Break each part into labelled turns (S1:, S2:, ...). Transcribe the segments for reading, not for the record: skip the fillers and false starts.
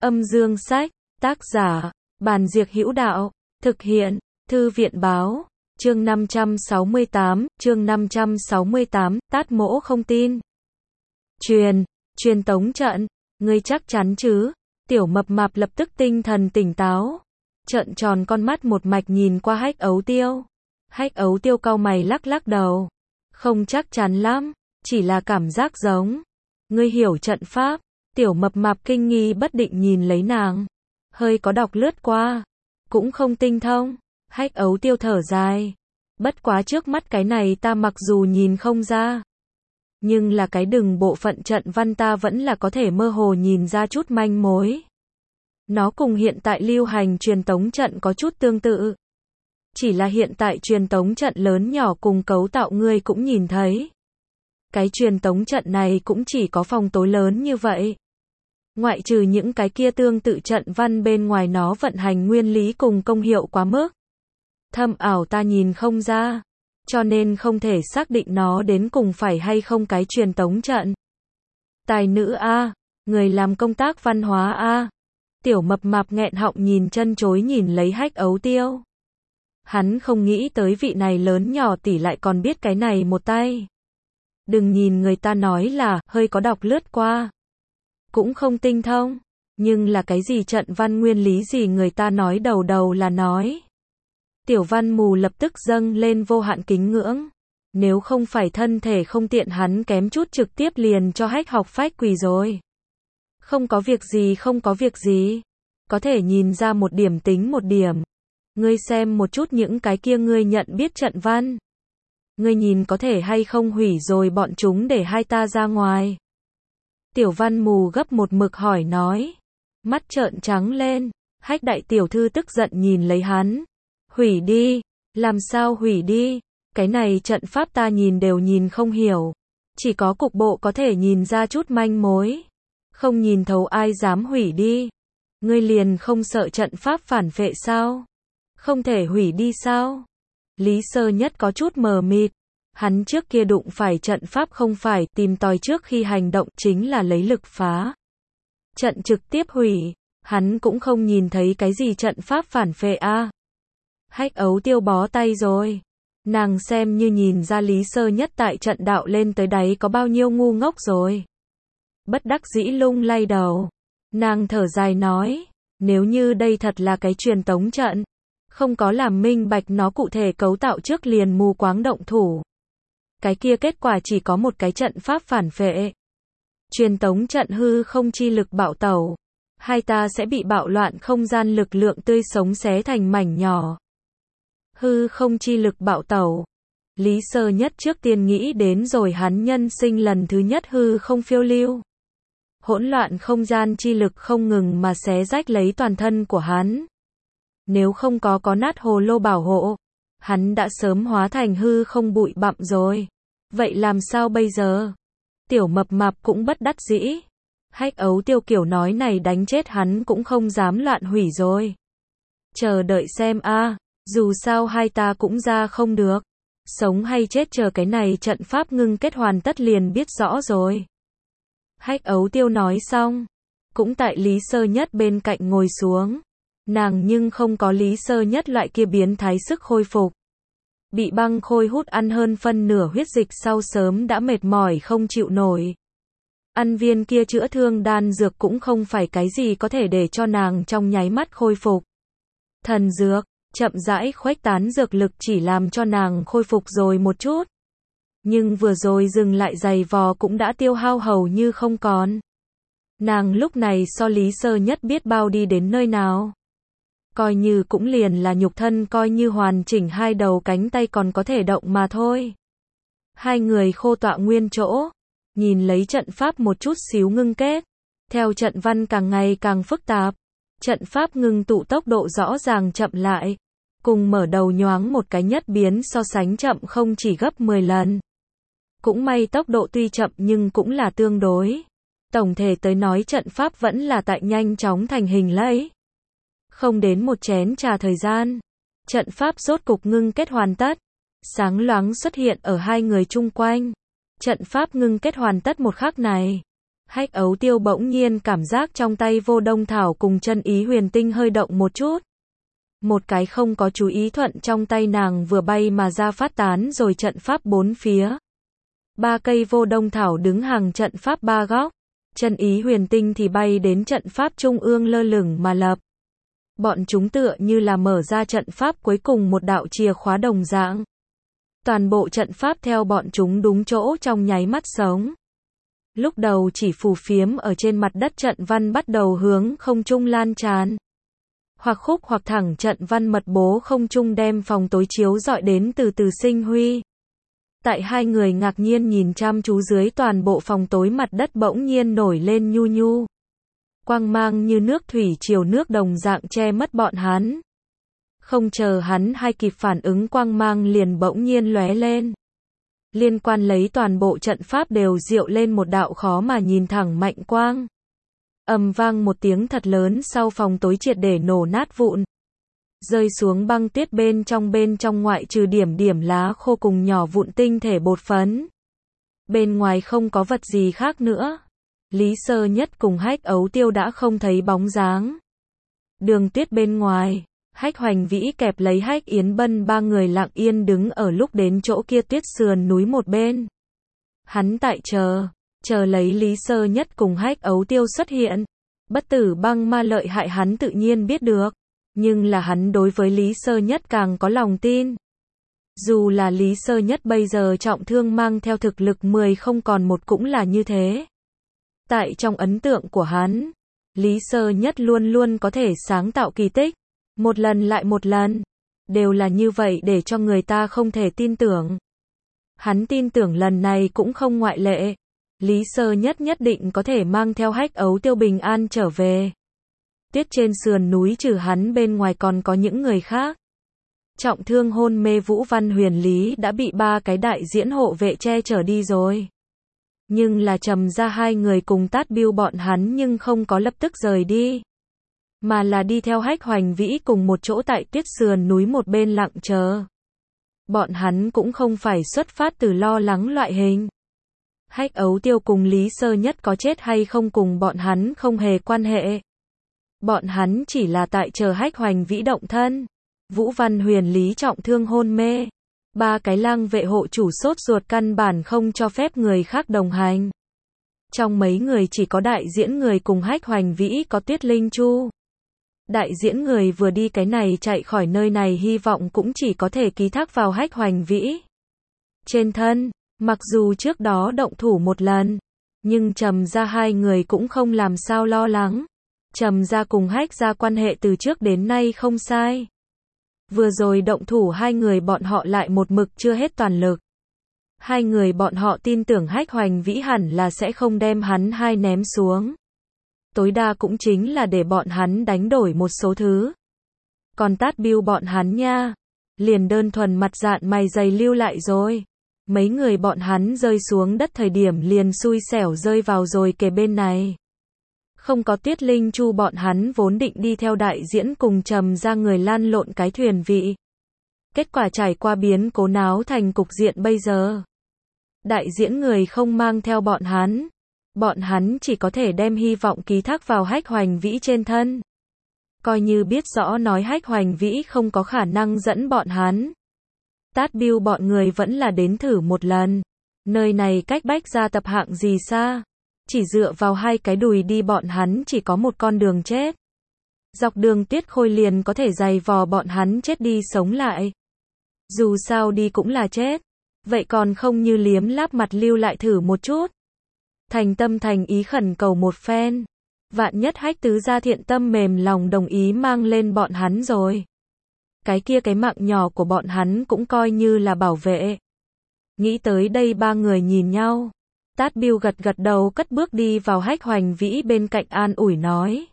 S1: Âm dương sách, tác giả, Bàn Diệc Hữu Đạo, thực hiện, Thư viện báo, chương 568, Tát Mỗ không tin. Truyền tống trận, ngươi chắc chắn chứ? Tiểu Mập Mạp lập tức tinh thần tỉnh táo, trợn tròn con mắt một mạch nhìn qua Hách Ấu Tiêu. Hách Ấu Tiêu cau mày lắc lắc đầu, không chắc chắn lắm, chỉ là cảm giác giống. Ngươi hiểu trận pháp? Tiểu Mập Mạp kinh nghi bất định nhìn lấy nàng, hơi có đọc lướt qua, cũng không tinh thông. Hách Ấu Tiêu thở dài, bất quá trước mắt cái này ta mặc dù nhìn không ra, nhưng là cái đừng bộ phận trận văn ta vẫn là có thể mơ hồ nhìn ra chút manh mối. Nó cùng hiện tại lưu hành truyền tống trận có chút tương tự. Chỉ là hiện tại truyền tống trận lớn nhỏ cùng cấu tạo ngươi cũng nhìn thấy. Cái truyền tống trận này cũng chỉ có phòng tối lớn như vậy. Ngoại trừ những cái kia tương tự trận văn bên ngoài nó vận hành nguyên lý cùng công hiệu quá mức thâm ảo ta nhìn không ra, cho nên không thể xác định nó đến cùng phải hay không cái truyền tống trận. Tài nữ a, người làm công tác văn hóa a. Tiểu Mập Mạp nghẹn họng nhìn chân chối nhìn lấy Hách Ấu Tiêu. Hắn không nghĩ tới vị này lớn nhỏ tỷ lại còn biết cái này một tay. Đừng nhìn người ta nói là hơi có đọc lướt qua, cũng không tinh thông, nhưng là cái gì trận văn nguyên lý gì người ta nói đầu đầu là nói. Tiểu Văn Mù lập tức dâng lên vô hạn kính ngưỡng. Nếu không phải thân thể không tiện hắn kém chút trực tiếp liền cho Hách học phách quỳ rồi. Không có việc gì, không có việc gì. Có thể nhìn ra một điểm tính một điểm. Ngươi xem một chút những cái kia ngươi nhận biết trận văn. Ngươi nhìn có thể hay không hủy rồi bọn chúng để hai ta ra ngoài. Tiểu Văn Mù gấp một mực hỏi nói. Mắt trợn trắng lên. Hách đại tiểu thư tức giận nhìn lấy hắn. Hủy đi, làm sao hủy đi, cái này trận pháp ta nhìn đều nhìn không hiểu, chỉ có cục bộ có thể nhìn ra chút manh mối, không nhìn thấu ai dám hủy đi. Ngươi liền không sợ trận pháp phản phệ sao? Không thể hủy đi sao? Lý Sơ Nhất có chút mờ mịt, hắn trước kia đụng phải trận pháp không phải tìm tòi trước khi hành động chính là lấy lực phá. Trận trực tiếp hủy, hắn cũng không nhìn thấy cái gì trận pháp phản phệ a. Hách Ấu Tiêu bó tay rồi. Nàng xem như nhìn ra Lý Sơ Nhất tại trận đạo lên tới đáy có bao nhiêu ngu ngốc rồi. Bất đắc dĩ lung lay đầu. Nàng thở dài nói, nếu như đây thật là cái truyền tống trận, không có làm minh bạch nó cụ thể cấu tạo trước liền mù quáng động thủ. Cái kia kết quả chỉ có một cái trận pháp phản phệ. Truyền tống trận hư không chi lực bạo tẩu. Hai ta sẽ bị bạo loạn không gian lực lượng tươi sống xé thành mảnh nhỏ. Hư không chi lực bạo tẩu. Lý Sơ Nhất trước tiên nghĩ đến rồi hắn nhân sinh lần thứ nhất hư không phiêu lưu. Hỗn loạn không gian chi lực không ngừng mà xé rách lấy toàn thân của hắn. Nếu không có nát hồ lô bảo hộ, hắn đã sớm hóa thành hư không bụi bặm rồi. Vậy làm sao bây giờ? Tiểu Mập Mạp cũng bất đắc dĩ. Hách Ấu Tiêu kiểu nói này đánh chết hắn cũng không dám loạn hủy rồi. Chờ đợi xem a. Dù sao hai ta cũng ra không được. Sống hay chết chờ cái này trận pháp ngưng kết hoàn tất liền biết rõ rồi. Hách Ấu Tiêu nói xong, cũng tại Lý Sơ Nhất bên cạnh ngồi xuống. Nàng nhưng không có Lý Sơ Nhất loại kia biến thái sức khôi phục. Bị băng khôi hút ăn hơn phân nửa huyết dịch sau sớm đã mệt mỏi không chịu nổi. Ăn viên kia chữa thương đan dược cũng không phải cái gì có thể để cho nàng trong nháy mắt khôi phục. Thần dược chậm rãi khuếch tán dược lực chỉ làm cho nàng khôi phục rồi một chút. Nhưng vừa rồi dừng lại giày vò cũng đã tiêu hao hầu như không còn. Nàng lúc này so Lý Sơ Nhất biết bao đi đến nơi nào. Coi như cũng liền là nhục thân coi như hoàn chỉnh hai đầu cánh tay còn có thể động mà thôi. Hai người khô tọa nguyên chỗ. Nhìn lấy trận pháp một chút xíu ngưng kết. Theo trận văn càng ngày càng phức tạp. Trận pháp ngưng tụ tốc độ rõ ràng chậm lại. Cùng mở đầu nhoáng một cái nhất biến so sánh chậm không chỉ gấp 10 lần. Cũng may tốc độ tuy chậm nhưng cũng là tương đối. Tổng thể tới nói trận pháp vẫn là tại nhanh chóng thành hình lấy. Không đến một chén trà thời gian. Trận pháp rốt cục ngưng kết hoàn tất. Sáng loáng xuất hiện ở hai người chung quanh. Trận pháp ngưng kết hoàn tất một khắc này. Hách Ấu Tiêu bỗng nhiên cảm giác trong tay Vô Đông Thảo cùng chân ý huyền tinh hơi động một chút. Một cái không có chú ý thuận trong tay nàng vừa bay mà ra phát tán rồi trận pháp bốn phía. 3 cây Vô Đông Thảo đứng hàng trận pháp 3 góc. Chân ý huyền tinh thì bay đến trận pháp trung ương lơ lửng mà lập. Bọn chúng tựa như là mở ra trận pháp cuối cùng một đạo chìa khóa đồng dạng. Toàn bộ trận pháp theo bọn chúng đúng chỗ trong nháy mắt sống. Lúc đầu chỉ phù phiếm ở trên mặt đất trận văn bắt đầu hướng không trung lan tràn. Hoặc khúc hoặc thẳng trận văn mật bố không trung đem phòng tối chiếu rọi đến từ từ sinh huy. Tại hai người ngạc nhiên nhìn chăm chú dưới toàn bộ phòng tối mặt đất bỗng nhiên nổi lên nhu nhu. Quang mang như nước thủy triều nước đồng dạng che mất bọn hắn. Không chờ hắn hay kịp phản ứng quang mang liền bỗng nhiên lóe lên. Liên quan lấy toàn bộ trận pháp đều diệu lên một đạo khó mà nhìn thẳng mạnh quang. Ầm vang một tiếng thật lớn sau phòng tối triệt để nổ nát vụn. Rơi xuống băng tuyết bên trong ngoại trừ điểm điểm lá khô cùng nhỏ vụn tinh thể bột phấn. Bên ngoài không có vật gì khác nữa. Lý Sơ Nhất cùng Hách Ấu Tiêu đã không thấy bóng dáng. Đường tuyết bên ngoài, Hách Hoành Vĩ kẹp lấy Hách Yến Bân 3 người lặng yên đứng ở lúc đến chỗ kia tuyết sườn núi một bên. Hắn tại chờ lấy Lý Sơ Nhất cùng Hách Ấu Tiêu xuất hiện. Bất tử băng ma lợi hại hắn tự nhiên biết được. Nhưng là hắn đối với Lý Sơ Nhất càng có lòng tin. Dù là Lý Sơ Nhất bây giờ trọng thương mang theo thực lực 10 không còn một cũng là như thế. Tại trong ấn tượng của hắn, Lý Sơ Nhất luôn luôn có thể sáng tạo kỳ tích. Một lần lại một lần. Đều là như vậy để cho người ta không thể tin tưởng. Hắn tin tưởng lần này cũng không ngoại lệ. Lý Sơ Nhất nhất định có thể mang theo Hách Ấu Tiêu bình an trở về. Tuyết trên sườn núi trừ hắn bên ngoài còn có những người khác. Trọng thương hôn mê Vũ Văn Huyền Lý đã bị 3 cái đại diễn hộ vệ che chở đi rồi. Nhưng là Trầm ra 2 người cùng Tát Biêu bọn hắn nhưng không có lập tức rời đi. Mà là đi theo Hách Hoành Vĩ cùng một chỗ tại tuyết sườn núi một bên lặng chờ. Bọn hắn cũng không phải xuất phát từ lo lắng loại hình. Hách Ấu Tiêu cùng Lý Sơ Nhất có chết hay không cùng bọn hắn không hề quan hệ. Bọn hắn chỉ là tại chờ Hách Hoành Vĩ động thân. Vũ Văn Huyền Lý trọng thương hôn mê. 3 cái lang vệ hộ chủ sốt ruột căn bản không cho phép người khác đồng hành. Trong mấy người chỉ có đại diễn người cùng Hách Hoành Vĩ có Tuyết Linh Chu. Đại diễn người vừa đi cái này chạy khỏi nơi này hy vọng cũng chỉ có thể ký thác vào Hách Hoành Vĩ. Trên thân, mặc dù trước đó động thủ một lần, nhưng Trầm ra 2 người cũng không làm sao lo lắng. Trầm ra cùng Hách ra quan hệ từ trước đến nay không sai. Vừa rồi động thủ 2 người bọn họ lại một mực chưa hết toàn lực. 2 người bọn họ tin tưởng Hách Hoành Vĩ hẳn là sẽ không đem hắn hai ném xuống. Tối đa cũng chính là để bọn hắn đánh đổi một số thứ. Còn Tát Biêu bọn hắn nha, liền đơn thuần mặt dạn mày dày lưu lại rồi. Mấy người bọn hắn rơi xuống đất thời điểm liền xui xẻo rơi vào rồi kề bên này. Không có Tuyết Linh Chu bọn hắn vốn định đi theo đại diễn cùng Trầm ra người lan lộn cái thuyền vị. Kết quả trải qua biến cố náo thành cục diện bây giờ. Đại diễn người không mang theo bọn hắn. Bọn hắn chỉ có thể đem hy vọng ký thác vào Hách Hoành Vĩ trên thân. Coi như biết rõ nói Hách Hoành Vĩ không có khả năng dẫn bọn hắn. Tát Biêu bọn người vẫn là đến thử một lần. Nơi này cách Bách gia tập hạng gì xa. Chỉ dựa vào 2 cái đùi đi bọn hắn chỉ có một con đường chết. Dọc đường Tuyết Khôi liền có thể giày vò bọn hắn chết đi sống lại. Dù sao đi cũng là chết. Vậy còn không như liếm láp mặt lưu lại thử một chút. Thành tâm thành ý khẩn cầu một phen. Vạn nhất Hách tứ gia thiện tâm mềm lòng đồng ý mang lên bọn hắn rồi. Cái kia cái mạng nhỏ của bọn hắn cũng coi như là bảo vệ. Nghĩ tới đây 3 người nhìn nhau. Tát Biêu gật gật đầu cất bước đi vào Hách Hoành Vĩ bên cạnh an ủi nói.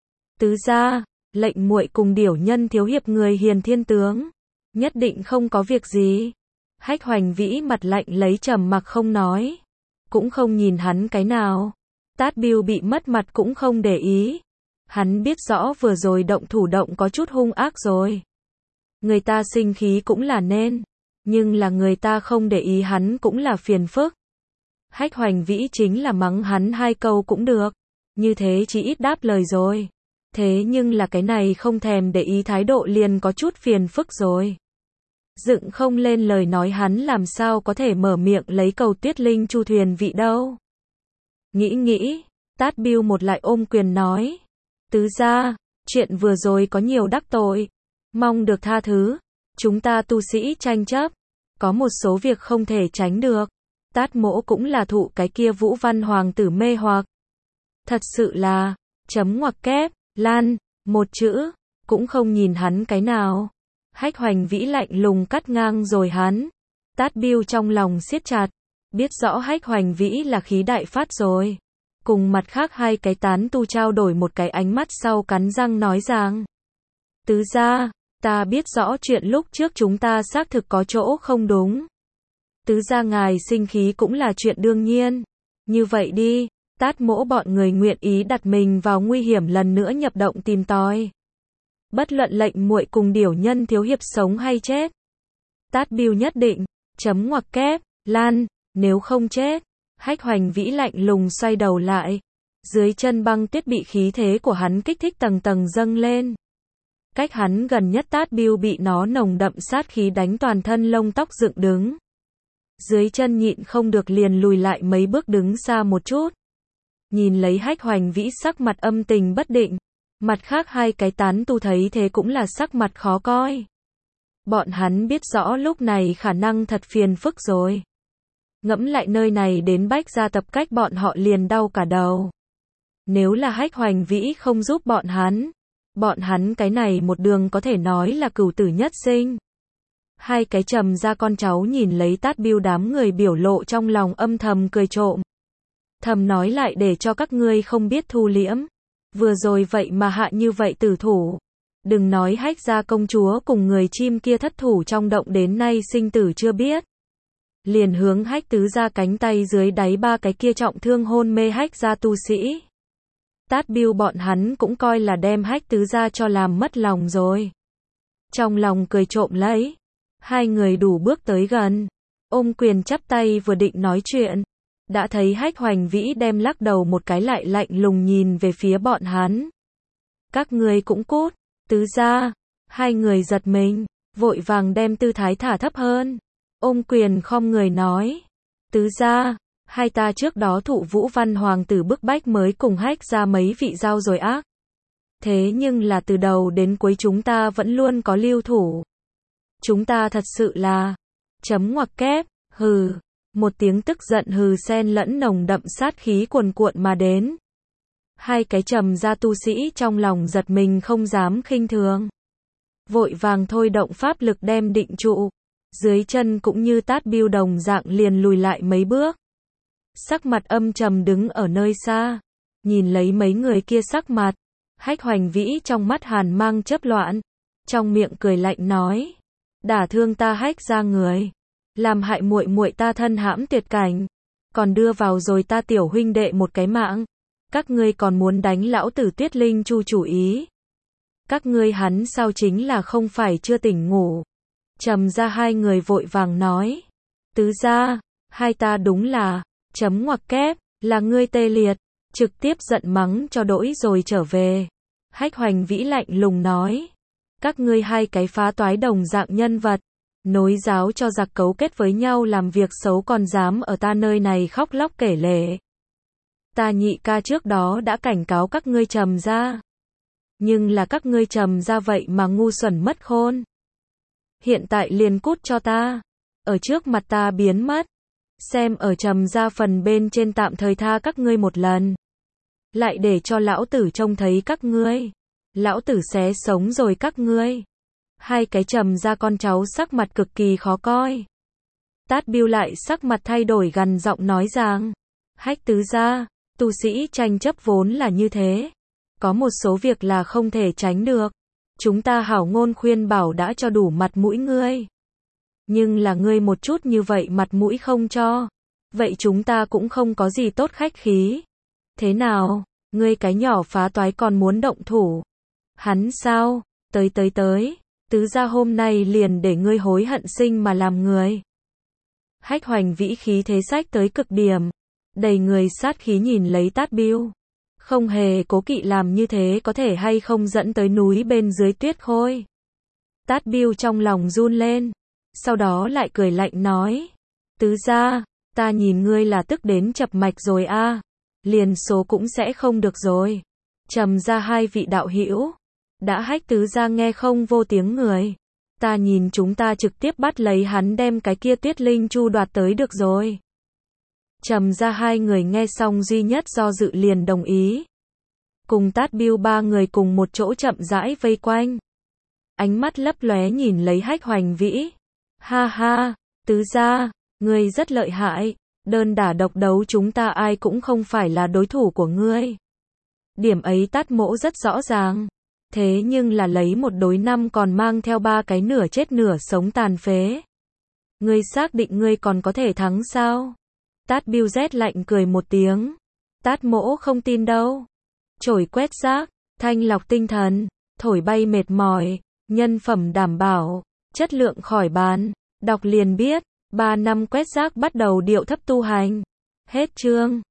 S1: Tứ gia, lệnh muội cùng điểu nhân thiếu hiệp người hiền thiên tướng. Nhất định không có việc gì. Hách Hoành Vĩ mặt lạnh lấy trầm mặc không nói. Cũng không nhìn hắn cái nào. Tát Biêu bị mất mặt cũng không để ý. Hắn biết rõ vừa rồi động thủ động có chút hung ác rồi. Người ta sinh khí cũng là nên. Nhưng là người ta không để ý hắn cũng là phiền phức. Hách Hoành Vĩ chính là mắng hắn 2 câu cũng được. Như thế chỉ ít đáp lời rồi. Thế nhưng là cái này không thèm để ý thái độ liền có chút phiền phức rồi. Dựng không lên lời nói hắn làm sao có thể mở miệng lấy cầu Tuyết Linh Chu thuyền vị đâu. Nghĩ, Tát Biêu một lại ôm quyền nói. Tứ gia, chuyện vừa rồi có nhiều đắc tội. Mong được tha thứ. Chúng ta tu sĩ tranh chấp. Có một số việc không thể tránh được. Tát mỗ cũng là thụ cái kia Vũ Văn hoàng tử mê hoặc. Thật sự là, chấm ngoặc kép, lan, một chữ, cũng không nhìn hắn cái nào. Hách Hoành Vĩ lạnh lùng cắt ngang rồi hắn. Tát Biêu trong lòng siết chặt, biết rõ Hách Hoành Vĩ là khí đại phát rồi. Cùng mặt khác 2 cái tán tu trao đổi một cái ánh mắt sau cắn răng nói rằng. Tứ gia, ta biết rõ chuyện lúc trước chúng ta xác thực có chỗ không đúng. Tứ gia ngài sinh khí cũng là chuyện đương nhiên. Như vậy đi, Tát mỗ bọn người nguyện ý đặt mình vào nguy hiểm lần nữa nhập động tìm tòi. Bất luận lệnh muội cùng điểu nhân thiếu hiệp sống hay chết. Tát Biêu nhất định, chấm ngoặc kép, lan, nếu không chết. Hách Hoành Vĩ lạnh lùng xoay đầu lại. Dưới chân băng tuyết bị khí thế của hắn kích thích tầng tầng dâng lên. Cách hắn gần nhất Tát Biêu bị nó nồng đậm sát khí đánh toàn thân lông tóc dựng đứng. Dưới chân nhịn không được liền lùi lại mấy bước đứng xa một chút. Nhìn lấy Hách Hoành Vĩ sắc mặt âm tình bất định. Mặt khác 2 cái tán tu thấy thế cũng là sắc mặt khó coi. Bọn hắn biết rõ lúc này khả năng thật phiền phức rồi. Ngẫm lại nơi này đến Bách gia tập cách bọn họ liền đau cả đầu. Nếu là Hách Hoành Vĩ không giúp bọn hắn cái này một đường có thể nói là cửu tử nhất sinh. 2 cái trầm ra con cháu nhìn lấy Tát Biêu đám người biểu lộ trong lòng âm thầm cười trộm. Thầm nói lại để cho các ngươi không biết thu liễm. Vừa rồi vậy mà hạ như vậy tử thủ. Đừng nói Hách gia công chúa cùng người chim kia thất thủ trong động đến nay sinh tử chưa biết. Liền hướng Hách tứ gia cánh tay dưới đáy 3 cái kia trọng thương hôn mê Hách gia tu sĩ. Tát Biêu bọn hắn cũng coi là đem Hách tứ gia cho làm mất lòng rồi. Trong lòng cười trộm lấy. 2 người đủ bước tới gần. Ôm quyền chắp tay vừa định nói chuyện. Đã thấy Hách Hoành Vĩ đem lắc đầu một cái lại lạnh lùng nhìn về phía bọn hắn. Các ngươi cũng cút. Tứ gia. 2 người giật mình. Vội vàng đem tư thái thả thấp hơn. Ôm quyền khom người nói. Tứ gia. 2 ta trước đó thụ Vũ Văn hoàng tử bức bách mới cùng Hách ra mấy vị giao rồi ác. Thế nhưng là từ đầu đến cuối chúng ta vẫn luôn có lưu thủ. Chúng ta thật sự là. Chấm ngoặc kép. Hừ. Một tiếng tức giận hừ xen lẫn nồng đậm sát khí cuồn cuộn mà đến. 2 cái trầm gia tu sĩ trong lòng giật mình không dám khinh thường. Vội vàng thôi động pháp lực đem định trụ. Dưới chân cũng như Tát Biêu đồng dạng liền lùi lại mấy bước. Sắc mặt âm trầm đứng ở nơi xa. Nhìn lấy mấy người kia sắc mặt. Hách Hoành Vĩ trong mắt hàn mang chớp loạn. Trong miệng cười lạnh nói. Đả thương ta Hách ra người. Làm hại muội muội ta thân hãm tuyệt cảnh. Còn đưa vào rồi ta tiểu huynh đệ một cái mạng. Các ngươi còn muốn đánh lão tử Tuyết Linh Chu chủ ý. Các ngươi hắn sao chính là không phải chưa tỉnh ngủ. Trầm ra 2 người vội vàng nói. Tứ gia, 2 ta đúng là, chấm ngoặc kép, là ngươi tê liệt. Trực tiếp giận mắng cho đỗi rồi trở về. Hách Hoành Vĩ lạnh lùng nói. Các ngươi 2 cái phá toái đồng dạng nhân vật. Nối giáo cho giặc cấu kết với nhau làm việc xấu còn dám ở ta nơi này khóc lóc kể lể. Ta nhị ca trước đó đã cảnh cáo các ngươi trầm ra. Nhưng là các ngươi trầm ra vậy mà ngu xuẩn mất khôn. Hiện tại liền cút cho ta. Ở trước mặt ta biến mất. Xem ở trầm ra phần bên trên tạm thời tha các ngươi một lần. Lại để cho lão tử trông thấy các ngươi. Lão tử xé sống rồi các ngươi. 2 cái trầm ra con cháu sắc mặt cực kỳ khó coi. Tát Biêu lại sắc mặt thay đổi gằn giọng nói rằng. Hách tứ gia, tu sĩ tranh chấp vốn là như thế. Có một số việc là không thể tránh được. Chúng ta hảo ngôn khuyên bảo đã cho đủ mặt mũi ngươi. Nhưng là ngươi một chút như vậy mặt mũi không cho. Vậy chúng ta cũng không có gì tốt khách khí. Thế nào, ngươi cái nhỏ phá toái còn muốn động thủ. Hắn sao, tới. Tứ gia hôm nay liền để ngươi hối hận sinh mà làm người. Hách Hoành Vĩ khí thế sách tới cực điểm. đầy người sát khí nhìn lấy Tát Biêu. Không hề cố kỵ làm như thế có thể hay không dẫn tới núi bên dưới tuyết khôi. Tát Biêu trong lòng run lên, sau đó lại cười lạnh nói, tứ gia, ta nhìn ngươi là tức đến chập mạch rồi a, liền số cũng sẽ không được rồi. Trầm ra hai vị đạo hữu, đã hách tứ gia nghe không vô tiếng người. Ta nhìn chúng ta trực tiếp bắt lấy hắn đem cái kia Tuyết Linh Chu đoạt tới được rồi. Trầm ra hai người nghe xong duy nhất do dự liền đồng ý. Cùng Tát Biêu ba người cùng một chỗ chậm rãi vây quanh. Ánh mắt lấp lóe nhìn lấy Hách Hoành Vĩ. Ha ha, tứ gia, ngươi rất lợi hại, đơn đả độc đấu chúng ta ai cũng không phải là đối thủ của ngươi. Điểm ấy Tát Mỗ rất rõ ràng. Thế nhưng là lấy 1 đối 5 còn mang theo 3 cái nửa chết nửa sống tàn phế. Ngươi xác định ngươi còn có thể thắng sao? Tát Biêu rét lạnh cười một tiếng. Tát Mỗ không tin đâu. Chổi quét rác, thanh lọc tinh thần, thổi bay mệt mỏi, nhân phẩm đảm bảo, chất lượng khỏi bàn. Đọc liền biết, 3 năm quét rác bắt đầu điệu thấp tu hành. Hết chương.